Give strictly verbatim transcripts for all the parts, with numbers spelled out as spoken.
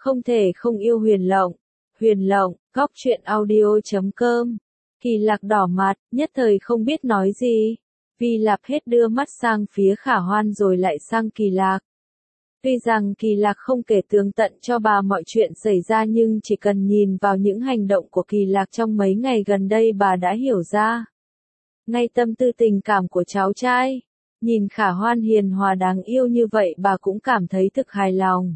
Không thể không yêu Huyền Lộng. Huyền Lộng, góc truyện audio chấm com. Kỳ Lạc đỏ mặt, nhất thời không biết nói gì. Vi Lạp hết đưa mắt sang phía Khả Hoan rồi lại sang Kỳ Lạc. Tuy rằng Kỳ Lạc không kể tường tận cho bà mọi chuyện xảy ra nhưng chỉ cần nhìn vào những hành động của Kỳ Lạc trong mấy ngày gần đây bà đã hiểu ra. Ngay tâm tư tình cảm của cháu trai. Nhìn Khả Hoan hiền hòa đáng yêu như vậy bà cũng cảm thấy thực hài lòng.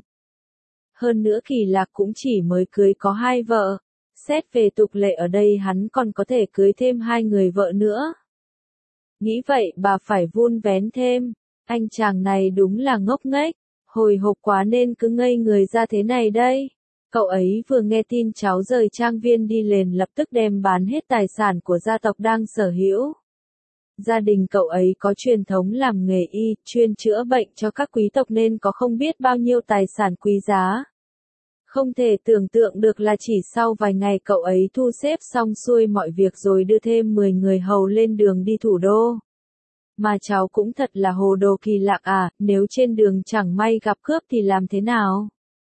Hơn nữa Kỳ Lạc cũng chỉ mới cưới có hai vợ. Xét về tục lệ ở đây hắn còn có thể cưới thêm hai người vợ nữa. Nghĩ vậy bà phải vun vén thêm. Anh chàng này đúng là ngốc nghếch. Hồi hộp quá nên cứ ngây người ra thế này đây. Cậu ấy vừa nghe tin cháu rời trang viên đi liền lập tức đem bán hết tài sản của gia tộc đang sở hữu. Gia đình cậu ấy có truyền thống làm nghề y, chuyên chữa bệnh cho các quý tộc nên có không biết bao nhiêu tài sản quý giá. Không thể tưởng tượng được là chỉ sau vài ngày cậu ấy thu xếp xong xuôi mọi việc rồi đưa thêm mười người hầu lên đường đi thủ đô. Mà cháu cũng thật là hồ đồ. Kỳ Lạc à, nếu trên đường chẳng may gặp cướp thì làm thế nào?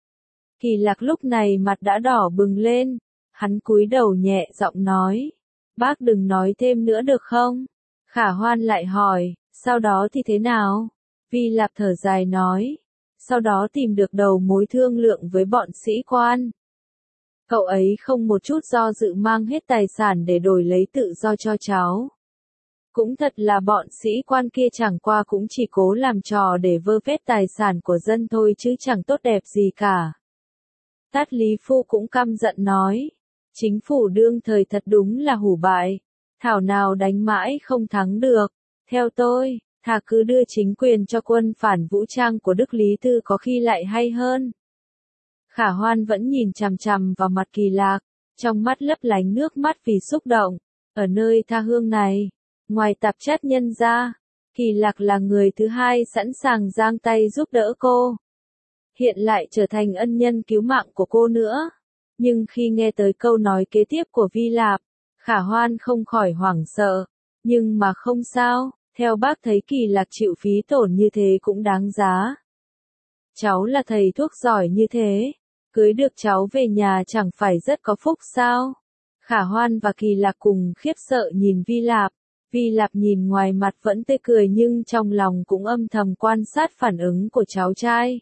Kỳ Lạc lúc này mặt đã đỏ bừng lên, hắn cúi đầu nhẹ giọng nói, bác đừng nói thêm nữa được không? Khả Hoan lại hỏi, sau đó thì thế nào? Vi Lạp thở dài nói, sau đó tìm được đầu mối thương lượng với bọn sĩ quan. Cậu ấy không một chút do dự mang hết tài sản để đổi lấy tự do cho cháu. Cũng thật là bọn sĩ quan kia chẳng qua cũng chỉ cố làm trò để vơ vét tài sản của dân thôi chứ chẳng tốt đẹp gì cả. Tát Lý Phu cũng căm giận nói, chính phủ đương thời thật đúng là hủ bại, thảo nào đánh mãi không thắng được, theo tôi, thà cứ đưa chính quyền cho quân phản vũ trang của Đức Lý Tư có khi lại hay hơn. Khả Hoan vẫn nhìn chằm chằm vào mặt Kỳ Lạc, trong mắt lấp lánh nước mắt vì xúc động, ở nơi tha hương này. Ngoài tạp chất nhân ra, Kỳ Lạc là người thứ hai sẵn sàng giang tay giúp đỡ cô. Hiện lại trở thành ân nhân cứu mạng của cô nữa. Nhưng khi nghe tới câu nói kế tiếp của Vi Lạp, Khả Hoan không khỏi hoảng sợ. Nhưng mà không sao, theo bác thấy Kỳ Lạc chịu phí tổn như thế cũng đáng giá. Cháu là thầy thuốc giỏi như thế, cưới được cháu về nhà chẳng phải rất có phúc sao? Khả Hoan và Kỳ Lạc cùng khiếp sợ nhìn Vi Lạp. Vi Lạp nhìn ngoài mặt vẫn tươi cười nhưng trong lòng cũng âm thầm quan sát phản ứng của cháu trai.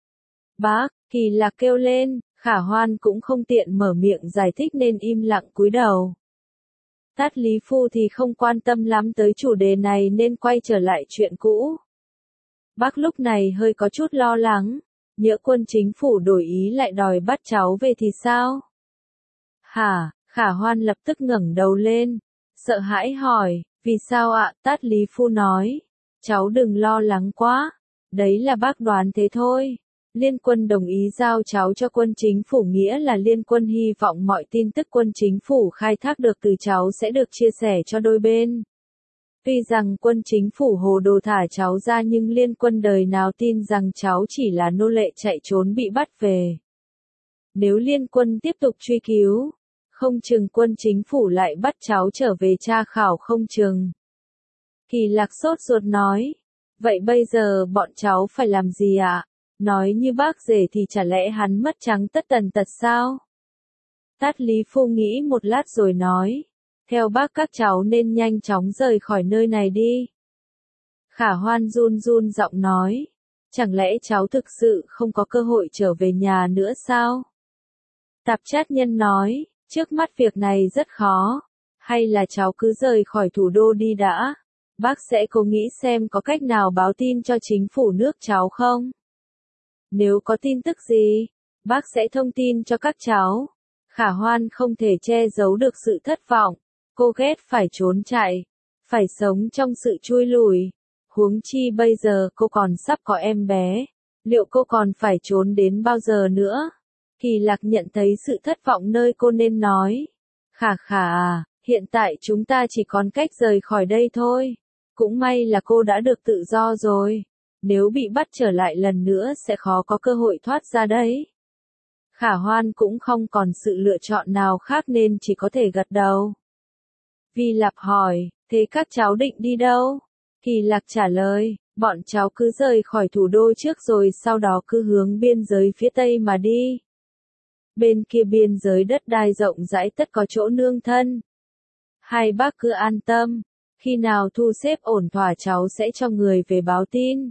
Bác, Kỳ Lạc kêu lên, Khả Hoan cũng không tiện mở miệng giải thích nên im lặng cúi đầu. Tát Lý Phu thì không quan tâm lắm tới chủ đề này nên quay trở lại chuyện cũ. Bác lúc này hơi có chút lo lắng, nhỡ quân chính phủ đổi ý lại đòi bắt cháu về thì sao? Hả? Khả Hoan lập tức ngẩng đầu lên, sợ hãi hỏi. Vì sao ạ? Tát Lý Phu nói, cháu đừng lo lắng quá, đấy là bác đoán thế thôi. Liên quân đồng ý giao cháu cho quân chính phủ nghĩa là liên quân hy vọng mọi tin tức quân chính phủ khai thác được từ cháu sẽ được chia sẻ cho đôi bên. Tuy rằng quân chính phủ hồ đồ thả cháu ra nhưng liên quân đời nào tin rằng cháu chỉ là nô lệ chạy trốn bị bắt về. Nếu liên quân tiếp tục truy cứu, không chừng quân chính phủ lại bắt cháu trở về tra khảo không chừng. Kỳ Lạc sốt ruột nói, vậy bây giờ bọn cháu phải làm gì ạ? Nói như bác rể thì chả lẽ hắn mất trắng tất tần tật sao? Tát Lý Phu nghĩ một lát rồi nói, theo bác các cháu nên nhanh chóng rời khỏi nơi này đi. Khả Hoan run run giọng nói, chẳng lẽ cháu thực sự không có cơ hội trở về nhà nữa sao? Tạp chát nhân nói, trước mắt việc này rất khó, hay là cháu cứ rời khỏi thủ đô đi đã, bác sẽ cố nghĩ xem có cách nào báo tin cho chính phủ nước cháu không? Nếu có tin tức gì, bác sẽ thông tin cho các cháu. Khả Hoan không thể che giấu được sự thất vọng, cô ghét phải trốn chạy, phải sống trong sự chui lủi, huống chi bây giờ cô còn sắp có em bé, liệu cô còn phải trốn đến bao giờ nữa? Kỳ Lạc nhận thấy sự thất vọng nơi cô nên nói. Khả khả à, hiện tại chúng ta chỉ còn cách rời khỏi đây thôi. Cũng may là cô đã được tự do rồi. Nếu bị bắt trở lại lần nữa sẽ khó có cơ hội thoát ra đấy. Khả Hoan cũng không còn sự lựa chọn nào khác nên chỉ có thể gật đầu. Vi Lạp hỏi, thế các cháu định đi đâu? Kỳ Lạc trả lời, bọn cháu cứ rời khỏi thủ đô trước rồi sau đó cứ hướng biên giới phía tây mà đi. bên kia biên giới đất đai rộng rãi tất có chỗ nương thân. Hai bác cứ an tâm, khi nào thu xếp ổn thỏa cháu sẽ cho người về báo tin.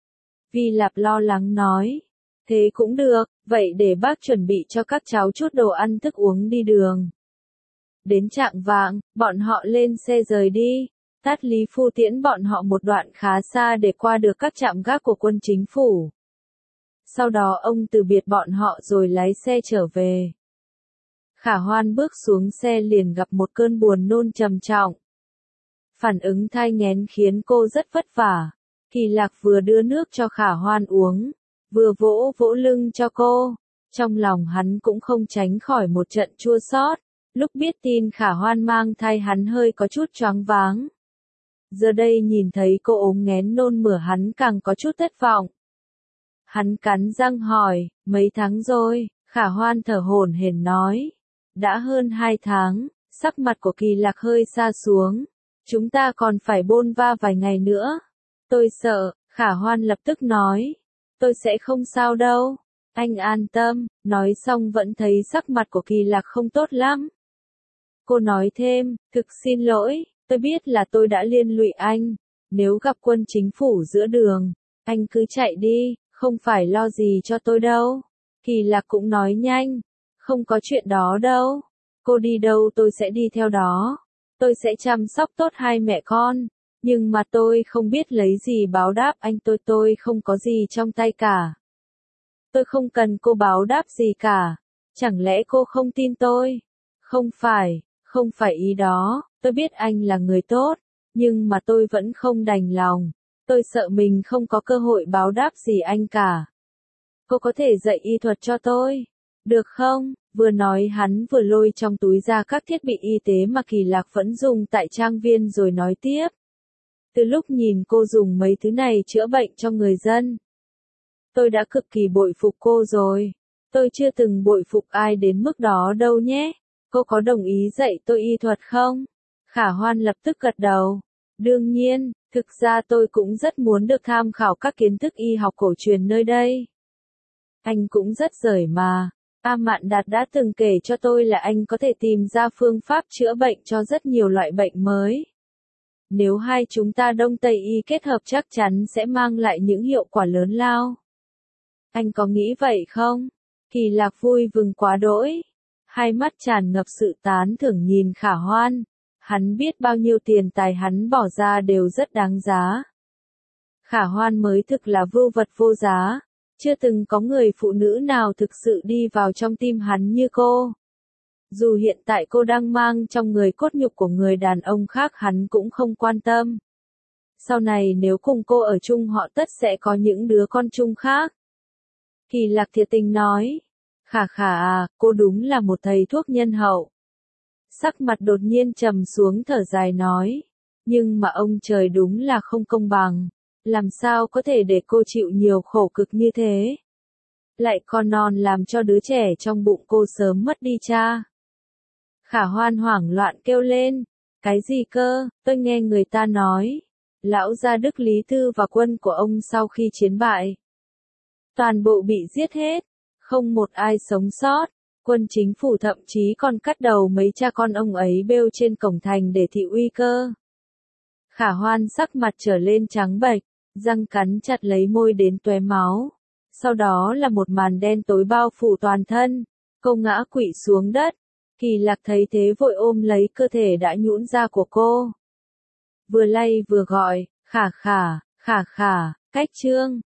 Vi Lạp lo lắng nói, thế cũng được, vậy để bác chuẩn bị cho các cháu chút đồ ăn thức uống đi đường. Đến chạng vạng, bọn họ lên xe rời đi, Tát Lý Phu tiễn bọn họ một đoạn khá xa để qua được các trạm gác của quân chính phủ. Sau đó ông từ biệt bọn họ rồi lái xe trở về. Khả Hoan bước xuống xe liền gặp một cơn buồn nôn trầm trọng. Phản ứng thai nghén khiến cô rất vất vả. Kỳ Lạc vừa đưa nước cho Khả Hoan uống, vừa vỗ vỗ lưng cho cô. Trong lòng hắn cũng không tránh khỏi một trận chua xót. Lúc biết tin Khả Hoan mang thai hắn hơi có chút choáng váng. Giờ đây nhìn thấy cô ốm nghén nôn mửa hắn càng có chút thất vọng. Hắn cắn răng hỏi, mấy tháng rồi, Khả Hoan thở hổn hển nói. Đã hơn hai tháng, sắc mặt của Kỳ Lạc hơi xa xuống. Chúng ta còn phải bôn va vài ngày nữa. Tôi sợ, Khả Hoan lập tức nói. Tôi sẽ không sao đâu. Anh an tâm, nói xong vẫn thấy sắc mặt của Kỳ Lạc không tốt lắm. Cô nói thêm, thực xin lỗi, tôi biết là tôi đã liên lụy anh. Nếu gặp quân chính phủ giữa đường, anh cứ chạy đi, không phải lo gì cho tôi đâu. Kỳ Lạc cũng nói nhanh, không có chuyện đó đâu. Cô đi đâu tôi sẽ đi theo đó. Tôi sẽ chăm sóc tốt hai mẹ con. Nhưng mà tôi không biết lấy gì báo đáp anh, tôi tôi không có gì trong tay cả. Tôi không cần cô báo đáp gì cả. Chẳng lẽ cô không tin tôi? Không phải, không phải ý đó, tôi biết anh là người tốt, nhưng mà tôi vẫn không đành lòng. Tôi sợ mình không có cơ hội báo đáp gì anh cả. Cô có thể dạy y thuật cho tôi, được không? Vừa nói hắn vừa lôi trong túi ra các thiết bị y tế mà Kỳ Lạc vẫn dùng tại trang viên rồi nói tiếp. Từ lúc nhìn cô dùng mấy thứ này chữa bệnh cho người dân, tôi đã cực kỳ bội phục cô rồi. Tôi chưa từng bội phục ai đến mức đó đâu nhé. Cô có đồng ý dạy tôi y thuật không? Khả Hoan lập tức gật đầu. Đương nhiên, thực ra tôi cũng rất muốn được tham khảo các kiến thức y học cổ truyền nơi đây. Anh cũng rất giỏi mà. A Mạn Đạt đã từng kể cho tôi là anh có thể tìm ra phương pháp chữa bệnh cho rất nhiều loại bệnh mới. Nếu hai chúng ta Đông Tây y kết hợp chắc chắn sẽ mang lại những hiệu quả lớn lao. Anh có nghĩ vậy không? Kỳ Lạc vui mừng quá đỗi. Hai mắt tràn ngập sự tán thưởng nhìn Khả Hoan. Hắn biết bao nhiêu tiền tài hắn bỏ ra đều rất đáng giá. Khả Hoan mới thực là vưu vật vô giá. Chưa từng có người phụ nữ nào thực sự đi vào trong tim hắn như cô. Dù hiện tại cô đang mang trong người cốt nhục của người đàn ông khác hắn cũng không quan tâm. Sau này nếu cùng cô ở chung họ tất sẽ có những đứa con chung khác. Kỳ Lạc thiệt tình nói. Khả Khả à, cô đúng là một thầy thuốc nhân hậu. Sắc mặt đột nhiên trầm xuống thở dài nói. Nhưng mà ông trời đúng là không công bằng. Làm sao có thể để cô chịu nhiều khổ cực như thế? Lại còn non làm cho đứa trẻ trong bụng cô sớm mất đi cha. Khả Hoan hoảng loạn kêu lên. Cái gì cơ, tôi nghe người ta nói. Lão gia Đức Lý Tư và quân của ông sau khi chiến bại. Toàn bộ bị giết hết. Không một ai sống sót. Quân chính phủ thậm chí còn cắt đầu mấy cha con ông ấy bêu trên cổng thành để thị uy cơ. Khả Hoan sắc mặt trở lên trắng bệch, răng cắn chặt lấy môi đến tóe máu. Sau đó là một màn đen tối bao phủ toàn thân. Cô ngã quỵ xuống đất. Kỳ Lạc thấy thế vội ôm lấy cơ thể đã nhũn ra của cô. Vừa lay vừa gọi, Khả Khả, Khả Khả, cách trương.